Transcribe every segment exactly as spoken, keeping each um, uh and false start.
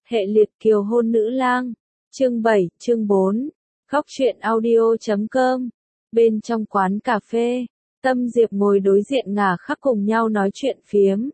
Hệ liệt kiều hôn nữ lang. Chương bảy, chương bốn. Góc truyện audio chấm com. Bên trong quán cà phê, Tâm Diệp ngồi đối diện Ngà Khắc cùng nhau nói chuyện phiếm.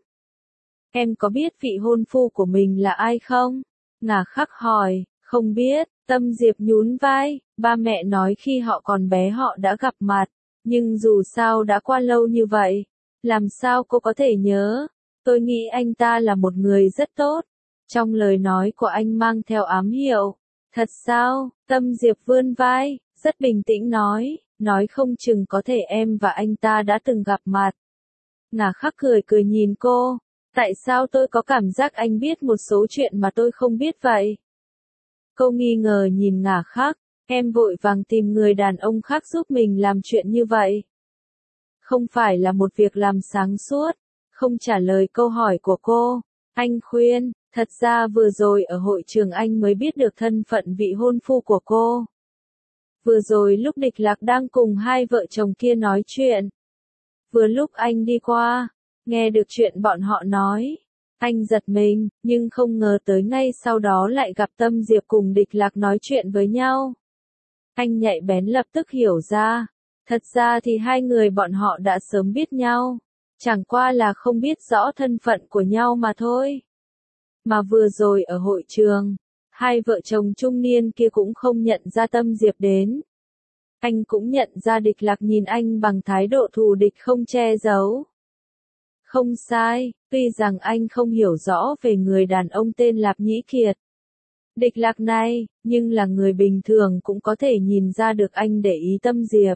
Em có biết vị hôn phu của mình là ai không? Ngà Khắc hỏi. Không biết. Tâm Diệp nhún vai. Ba mẹ nói khi họ còn bé họ đã gặp mặt. Nhưng dù sao đã qua lâu như vậy, làm sao cô có thể nhớ? Tôi nghĩ anh ta là một người rất tốt. Trong lời nói của anh mang theo ám hiệu. Thật sao? Tâm Diệp vươn vai, rất bình tĩnh nói, nói không chừng có thể em và anh ta đã từng gặp mặt. Ngà Khắc cười cười nhìn cô. Tại sao tôi có cảm giác anh biết một số chuyện mà tôi không biết vậy? Cô nghi ngờ nhìn Ngà Khắc. Em vội vàng tìm người đàn ông khác giúp mình làm chuyện như vậy. Không phải là một việc làm sáng suốt. Không trả lời câu hỏi của cô. Anh khuyên, thật ra vừa rồi ở hội trường anh mới biết được thân phận vị hôn phu của cô. Vừa rồi lúc Địch Lạc đang cùng hai vợ chồng kia nói chuyện. Vừa lúc anh đi qua, nghe được chuyện bọn họ nói. Anh giật mình, nhưng không ngờ tới ngay sau đó lại gặp Tâm Diệp cùng Địch Lạc nói chuyện với nhau. Anh nhạy bén lập tức hiểu ra. Thật ra thì hai người bọn họ đã sớm biết nhau. Chẳng qua là không biết rõ thân phận của nhau mà thôi. Mà vừa rồi ở hội trường, hai vợ chồng trung niên kia cũng không nhận ra Tâm Diệp đến. Anh cũng nhận ra Địch Lạc nhìn anh bằng thái độ thù địch không che giấu. Không sai, tuy rằng anh không hiểu rõ về người đàn ông tên Lạp Nhĩ Kiệt. Địch Lạc này, nhưng là người bình thường cũng có thể nhìn ra được anh để ý Tâm Diệp.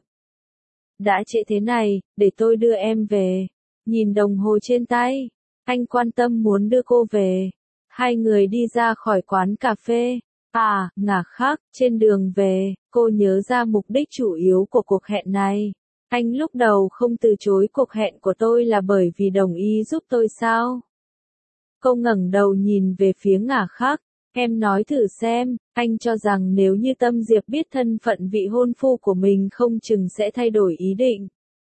Đã trễ thế này, để tôi đưa em về. Nhìn đồng hồ trên tay, anh quan tâm muốn đưa cô về. Hai người đi ra khỏi quán cà phê. À, Ngà Khắc, trên đường về, cô nhớ ra mục đích chủ yếu của cuộc hẹn này. Anh lúc đầu không từ chối cuộc hẹn của tôi là bởi vì đồng ý giúp tôi sao? Cô ngẩng đầu nhìn về phía Ngà Khắc. Em nói thử xem, anh cho rằng nếu như Tâm Diệp biết thân phận vị hôn phu của mình không chừng sẽ thay đổi ý định.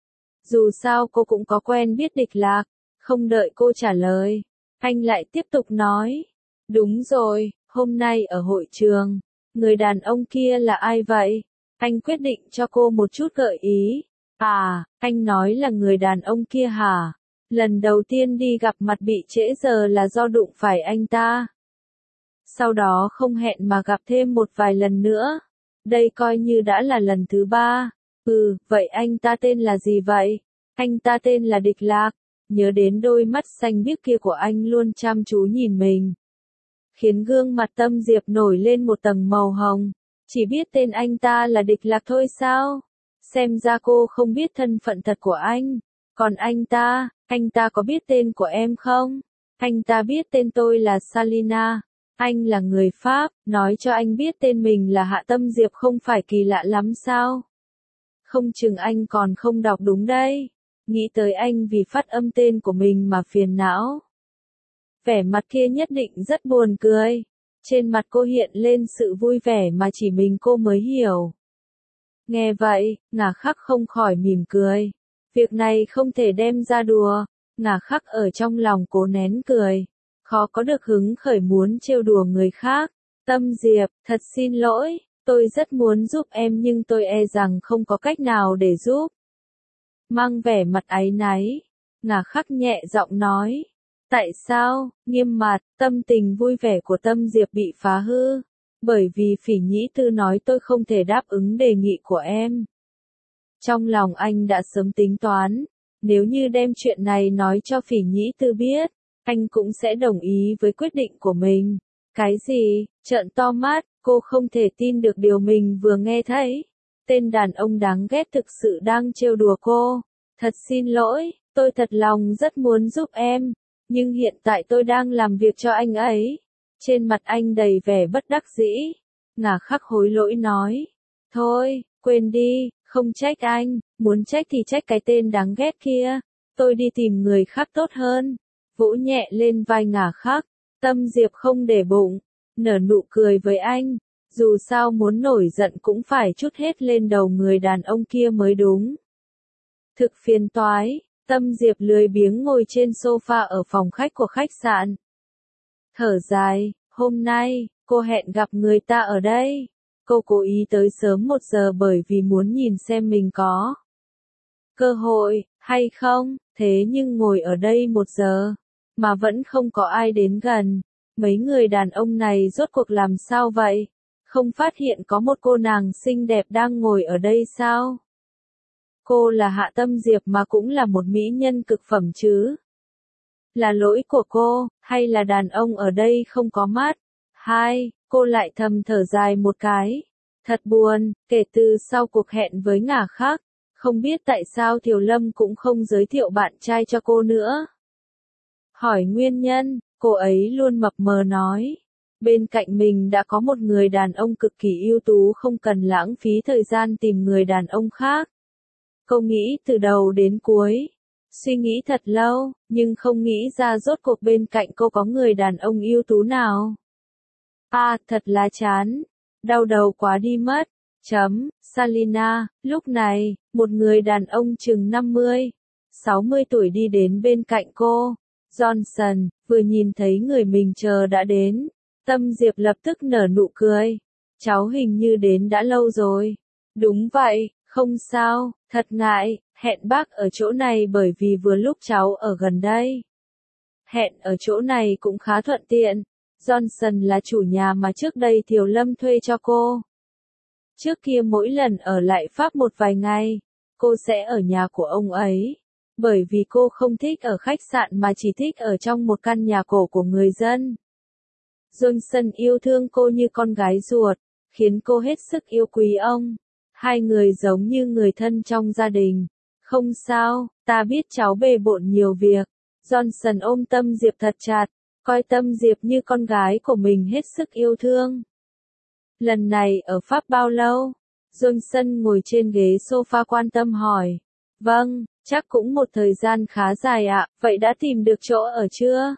Dù sao cô cũng có quen biết Địch Lạc. Không đợi cô trả lời, anh lại tiếp tục nói. Đúng rồi, hôm nay ở hội trường, người đàn ông kia là ai vậy? Anh quyết định cho cô một chút gợi ý. À, anh nói là người đàn ông kia hả? Lần đầu tiên đi gặp mặt bị trễ giờ là do đụng phải anh ta. Sau đó không hẹn mà gặp thêm một vài lần nữa. Đây coi như đã là lần thứ ba. Ừ, vậy anh ta tên là gì vậy? Anh ta tên là Địch Lạc. Nhớ đến đôi mắt xanh biếc kia của anh luôn chăm chú nhìn mình. Khiến gương mặt Tâm Diệp nổi lên một tầng màu hồng. Chỉ biết tên anh ta là Địch Lạc thôi sao? Xem ra cô không biết thân phận thật của anh. Còn anh ta, anh ta có biết tên của em không? Anh ta biết tên tôi là Salina. Anh là người Pháp, nói cho anh biết tên mình là Hạ Tâm Diệp không phải kỳ lạ lắm sao? Không chừng anh còn không đọc đúng đây. Nghĩ tới anh vì phát âm tên của mình mà phiền não. Vẻ mặt kia nhất định rất buồn cười. Trên mặt cô hiện lên sự vui vẻ mà chỉ mình cô mới hiểu. Nghe vậy, Ngà Khắc không khỏi mỉm cười. Việc này không thể đem ra đùa. Ngà Khắc ở trong lòng cố nén cười. Khó có được hứng khởi muốn trêu đùa người khác. Tâm Diệp, thật xin lỗi, tôi rất muốn giúp em nhưng tôi e rằng không có cách nào để giúp. Mang vẻ mặt áy náy, Ngà Khắc nhẹ giọng nói. Tại sao? Nghiêm mặt, tâm tình vui vẻ của Tâm Diệp bị phá hư. Bởi vì Phỉ Nhĩ Tư nói tôi không thể đáp ứng đề nghị của em. Trong lòng anh đã sớm tính toán, nếu như đem chuyện này nói cho Phỉ Nhĩ Tư biết, anh cũng sẽ đồng ý với quyết định của mình. Cái gì? Trợn to mắt, cô không thể tin được điều mình vừa nghe thấy. Tên đàn ông đáng ghét thực sự đang trêu đùa cô. Thật xin lỗi, tôi thật lòng rất muốn giúp em, nhưng hiện tại tôi đang làm việc cho anh ấy. Trên mặt anh đầy vẻ bất đắc dĩ. Ngà Khắc hối lỗi nói. Thôi, quên đi, không trách anh, muốn trách thì trách cái tên đáng ghét kia. Tôi đi tìm người khác tốt hơn. Vỗ nhẹ lên vai Ngà Khắc. Tâm Diệp không để bụng, nở nụ cười với anh. Dù sao muốn nổi giận cũng phải trút hết lên đầu người đàn ông kia mới đúng. Thực phiền toái, Tâm Diệp lười biếng ngồi trên sofa ở phòng khách của khách sạn. Thở dài, Hôm nay, cô hẹn gặp người ta ở đây. Cô cố ý tới sớm một giờ bởi vì muốn nhìn xem mình có cơ hội, hay không, thế nhưng ngồi ở đây một giờ, mà vẫn không có ai đến gần. Mấy người đàn ông này rốt cuộc làm sao vậy? Không phát hiện có một cô nàng xinh đẹp đang ngồi ở đây sao? Cô là Hạ Tâm Diệp mà cũng là một mỹ nhân cực phẩm chứ. Là lỗi của cô, hay là đàn ông ở đây không có mắt? Hai, cô lại thầm thở dài một cái. Thật buồn, kể từ sau cuộc hẹn với ngả khác, không biết tại sao Thiều Lâm cũng không giới thiệu bạn trai cho cô nữa. Hỏi nguyên nhân, cô ấy luôn mập mờ nói. Bên cạnh mình đã có một người đàn ông cực kỳ ưu tú, không cần lãng phí thời gian tìm người đàn ông khác. Cô nghĩ từ đầu đến cuối. Suy nghĩ thật lâu, nhưng không nghĩ ra rốt cuộc bên cạnh cô có người đàn ông ưu tú nào. À, thật là chán. Đau đầu quá đi mất. Chấm, Salina, lúc này, một người đàn ông chừng năm mươi, sáu mươi tuổi đi đến bên cạnh cô. Johnson, vừa nhìn thấy người mình chờ đã đến. Tâm Diệp lập tức nở nụ cười. Cháu hình như đến đã lâu rồi. Đúng vậy, không sao, thật ngại, hẹn bác ở chỗ này bởi vì vừa lúc cháu ở gần đây. Hẹn ở chỗ này cũng khá thuận tiện. Johnson là chủ nhà mà trước đây Thiều Lâm thuê cho cô. Trước kia mỗi lần ở lại Pháp một vài ngày, cô sẽ ở nhà của ông ấy. Bởi vì cô không thích ở khách sạn mà chỉ thích ở trong một căn nhà cổ của người dân. Johnson yêu thương cô như con gái ruột, khiến cô hết sức yêu quý ông. Hai người giống như người thân trong gia đình. Không sao, ta biết cháu bề bộn nhiều việc. Johnson ôm Tâm Diệp thật chặt, coi Tâm Diệp như con gái của mình hết sức yêu thương. Lần này ở Pháp bao lâu? Johnson ngồi trên ghế sofa quan tâm hỏi. Vâng, chắc cũng một thời gian khá dài ạ, vậy đã tìm được chỗ ở chưa?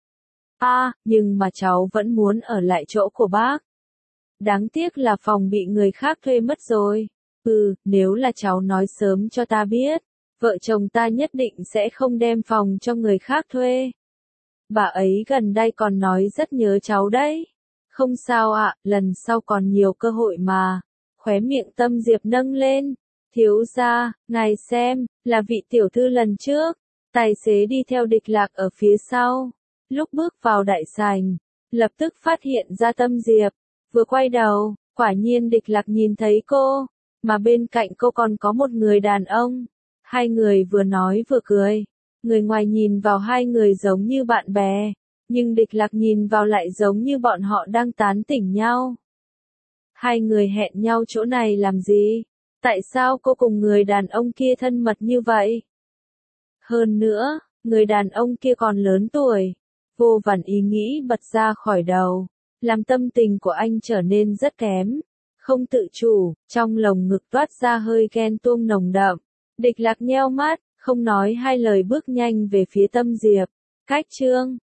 À, nhưng mà cháu vẫn muốn ở lại chỗ của bác. Đáng tiếc là phòng bị người khác thuê mất rồi. Ừ, nếu là cháu nói sớm cho ta biết, vợ chồng ta nhất định sẽ không đem phòng cho người khác thuê. Bà ấy gần đây còn nói rất nhớ cháu đấy. Không sao ạ, lần sau còn nhiều cơ hội mà. Khóe miệng Tâm Diệp nâng lên. Thiếu gia, ngài xem, là vị tiểu thư lần trước. Tài xế đi theo Địch Lạc ở phía sau. Lúc bước vào đại sảnh, lập tức phát hiện ra Tâm Diệp. Vừa quay đầu, quả nhiên Địch Lạc nhìn thấy cô, mà bên cạnh cô còn có một người đàn ông. Hai người vừa nói vừa cười. Người ngoài nhìn vào hai người giống như bạn bè, nhưng Địch Lạc nhìn vào lại giống như bọn họ đang tán tỉnh nhau. Hai người hẹn nhau chỗ này làm gì? Tại sao cô cùng người đàn ông kia thân mật như vậy? Hơn nữa, người đàn ông kia còn lớn tuổi. Vô vàn ý nghĩ bật ra khỏi đầu, làm tâm tình của anh trở nên rất kém. Không tự chủ, trong lồng ngực toát ra hơi ghen tuông nồng đậm. Địch Lạc nheo mắt, không nói hai lời bước nhanh về phía Tâm Diệp. Cách chương